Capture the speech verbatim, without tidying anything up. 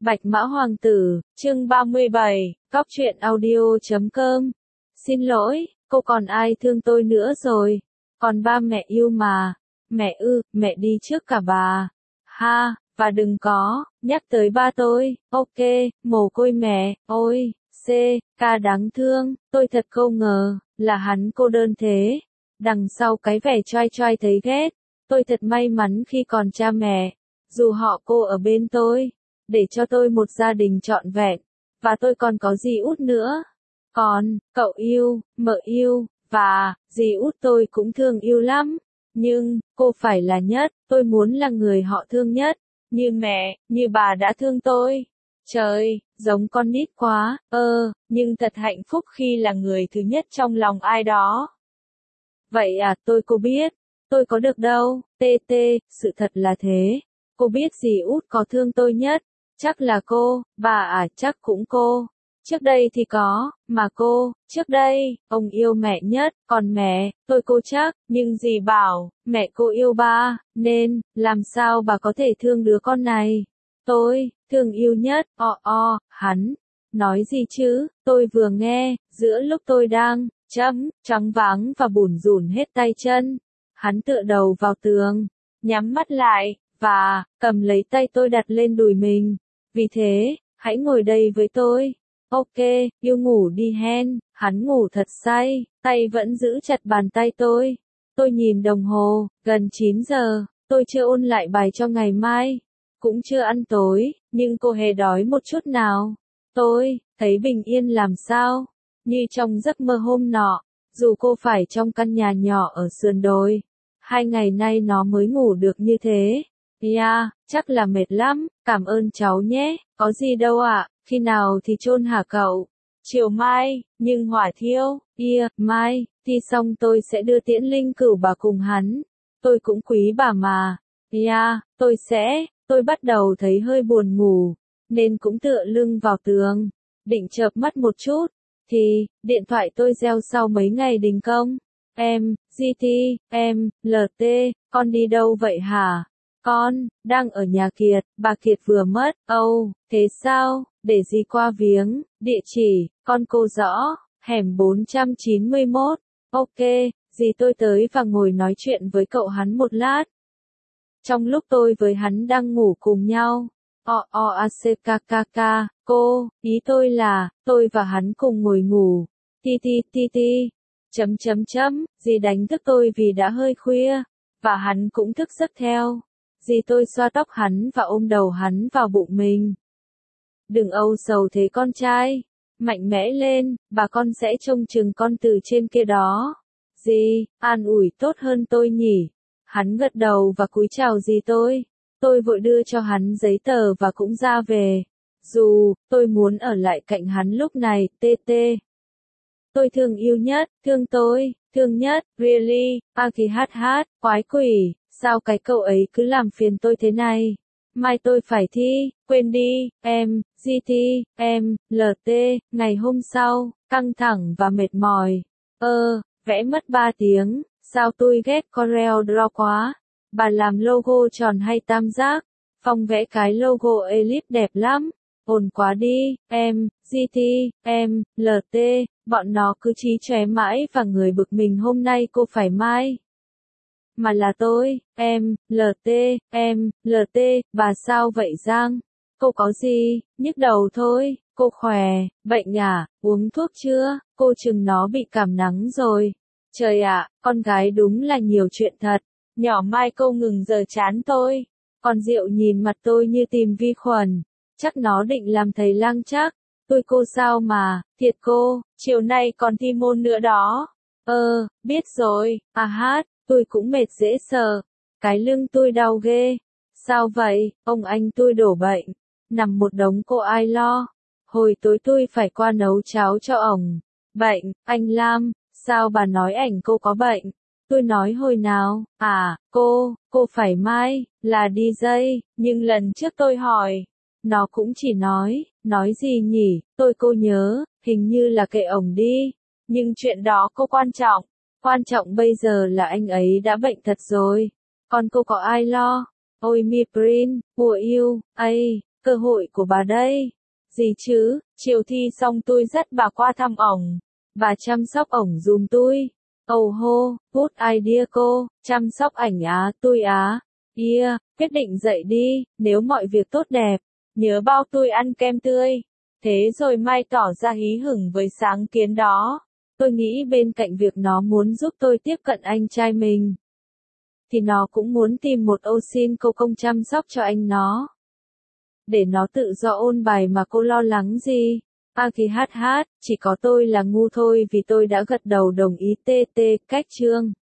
Bạch Mã Hoàng tử, chương ba mươi bảy, góc truyện audio chấm com. Xin lỗi, cô còn ai thương tôi nữa rồi? Còn ba mẹ yêu mà. Mẹ ư, mẹ đi trước cả bà. Ha, và đừng có, nhắc tới ba tôi, ok, mồ côi mẹ, ôi, c, ca đáng thương, tôi thật không ngờ, là hắn cô đơn thế. Đằng sau cái vẻ choai choai thấy ghét, tôi thật may mắn khi còn cha mẹ, dù họ cô ở bên tôi, để cho tôi một gia đình trọn vẹn, và tôi còn có dì út nữa. Còn, cậu yêu, mợ yêu, và, dì út tôi cũng thương yêu lắm. Nhưng, cô phải là nhất, tôi muốn là người họ thương nhất, như mẹ, như bà đã thương tôi. Trời, giống con nít quá, ơ, nhưng thật hạnh phúc khi là người thứ nhất trong lòng ai đó. Vậy à, tôi cô biết, tôi có được đâu, tê tê, sự thật là thế. Cô biết dì út có thương tôi nhất, chắc là cô, bà à chắc cũng cô. Trước đây thì có, mà cô, trước đây, ông yêu mẹ nhất, còn mẹ, tôi cô chắc, nhưng dì bảo, mẹ cô yêu ba, nên, làm sao bà có thể thương đứa con này? Tôi, thương yêu nhất, o o, hắn. Nói gì chứ, tôi vừa nghe, giữa lúc tôi đang, chấm, choáng váng và bủn rủn hết tay chân. Hắn tựa đầu vào tường, nhắm mắt lại, và, cầm lấy tay tôi đặt lên đùi mình. Vì thế, hãy ngồi đây với tôi. Ok, yêu ngủ đi hen, hắn ngủ thật say, tay vẫn giữ chặt bàn tay tôi. Tôi nhìn đồng hồ, gần chín giờ, tôi chưa ôn lại bài cho ngày mai, cũng chưa ăn tối, nhưng cô hề đói một chút nào. Tôi, thấy bình yên làm sao, như trong giấc mơ hôm nọ, dù cô phải trong căn nhà nhỏ ở sườn đồi. Hai ngày nay nó mới ngủ được như thế. Yeah, chắc là mệt lắm, cảm ơn cháu nhé, có gì đâu ạ, khi nào thì chôn hả cậu? Chiều mai, nhưng hỏa thiêu, yeah, mai, thì xong tôi sẽ đưa tiễn linh cửu bà cùng hắn. Tôi cũng quý bà mà. Yeah, tôi sẽ, tôi bắt đầu thấy hơi buồn ngủ, nên cũng tựa lưng vào tường, định chợp mắt một chút, thì, điện thoại tôi reo sau mấy ngày đình công. Em, giê tê, em, lờ tê, con đi đâu vậy hả? Con, đang ở nhà Kiệt, bà Kiệt vừa mất, âu, oh, thế sao, để dì qua viếng, địa chỉ, con cô rõ, hẻm bốn trăm chín mươi mốt, ok, dì tôi tới và ngồi nói chuyện với cậu hắn một lát. Trong lúc tôi với hắn đang ngủ cùng nhau, o o a c k k k, cô, ý tôi là, tôi và hắn cùng ngồi ngủ, ti ti ti ti, chấm chấm chấm, dì đánh thức tôi vì đã hơi khuya, và hắn cũng thức giấc theo. Dì tôi xoa tóc hắn và ôm đầu hắn vào bụng mình. Đừng âu sầu thế con trai, mạnh mẽ lên, bà con sẽ trông chừng con từ trên kia đó. Dì, an ủi tốt hơn tôi nhỉ. Hắn gật đầu và cúi chào dì tôi. Tôi vội đưa cho hắn giấy tờ và cũng ra về. Dù, tôi muốn ở lại cạnh hắn lúc này, tê tê. Tôi thương yêu nhất, thương tôi, thương nhất, really, a kỳ hát hát, quái quỷ. Sao cái cậu ấy cứ làm phiền tôi thế này? Mai tôi phải thi, quên đi, em, giê tê, em, lờ tê, ngày hôm sau, căng thẳng và mệt mỏi. Ơ, vẽ mất ba tiếng, sao tôi ghét Corel Draw quá? Bà làm logo tròn hay tam giác? Phong vẽ cái logo ellipse đẹp lắm. Ổn quá đi, em, giê tê, em, lờ tê, bọn nó cứ chí chóe mãi và người bực mình hôm nay cô phải mai. Mà là tôi, em, lờ tê, em, lờ tê, bà sao vậy Giang? Cô có gì, nhức đầu thôi, cô khỏe, bệnh à, uống thuốc chưa, cô chừng nó bị cảm nắng rồi. Trời ạ, con gái đúng là nhiều chuyện thật, nhỏ Mai cô ngừng giờ chán tôi, còn Diệu nhìn mặt tôi như tìm vi khuẩn, chắc nó định làm thầy lang chắc, tôi cô sao mà, thiệt cô, chiều nay còn thi môn nữa đó. Ơ, biết rồi, à hát. Tôi cũng mệt dễ sợ, cái lưng tôi đau ghê. Sao vậy, ông anh tôi đổ bệnh, nằm một đống cô ai lo. Hồi tối tôi phải qua nấu cháo cho ổng. Bệnh, anh Lam, sao bà nói ảnh cô có bệnh? Tôi nói hồi nào, à, cô, cô phải mai, là đi dây, nhưng lần trước tôi hỏi, nó cũng chỉ nói, nói gì nhỉ, tôi cô nhớ, hình như là kệ ổng đi, nhưng chuyện đó cô quan trọng. Quan trọng bây giờ là anh ấy đã bệnh thật rồi. Còn cô có ai lo? Ôi mi Prin, của yêu, ây, Cơ hội của bà đây. Gì chứ, chiều thi xong tôi dắt bà qua thăm ổng. Bà chăm sóc ổng giùm tôi. Oh hô, good idea cô, chăm sóc ảnh á, tôi á. Yeah, quyết định dậy đi, nếu mọi việc tốt đẹp. Nhớ bao tôi ăn kem tươi. Thế rồi Mai tỏ ra hí hửng với sáng kiến đó. Tôi nghĩ bên cạnh việc nó muốn giúp tôi tiếp cận anh trai mình, thì nó cũng muốn tìm một ô xin cô công chăm sóc cho anh nó. Để nó tự do ôn bài mà cô lo lắng gì. À thì hát hát, chỉ có tôi là ngu thôi vì tôi đã gật đầu đồng ý tê tê, cách chương.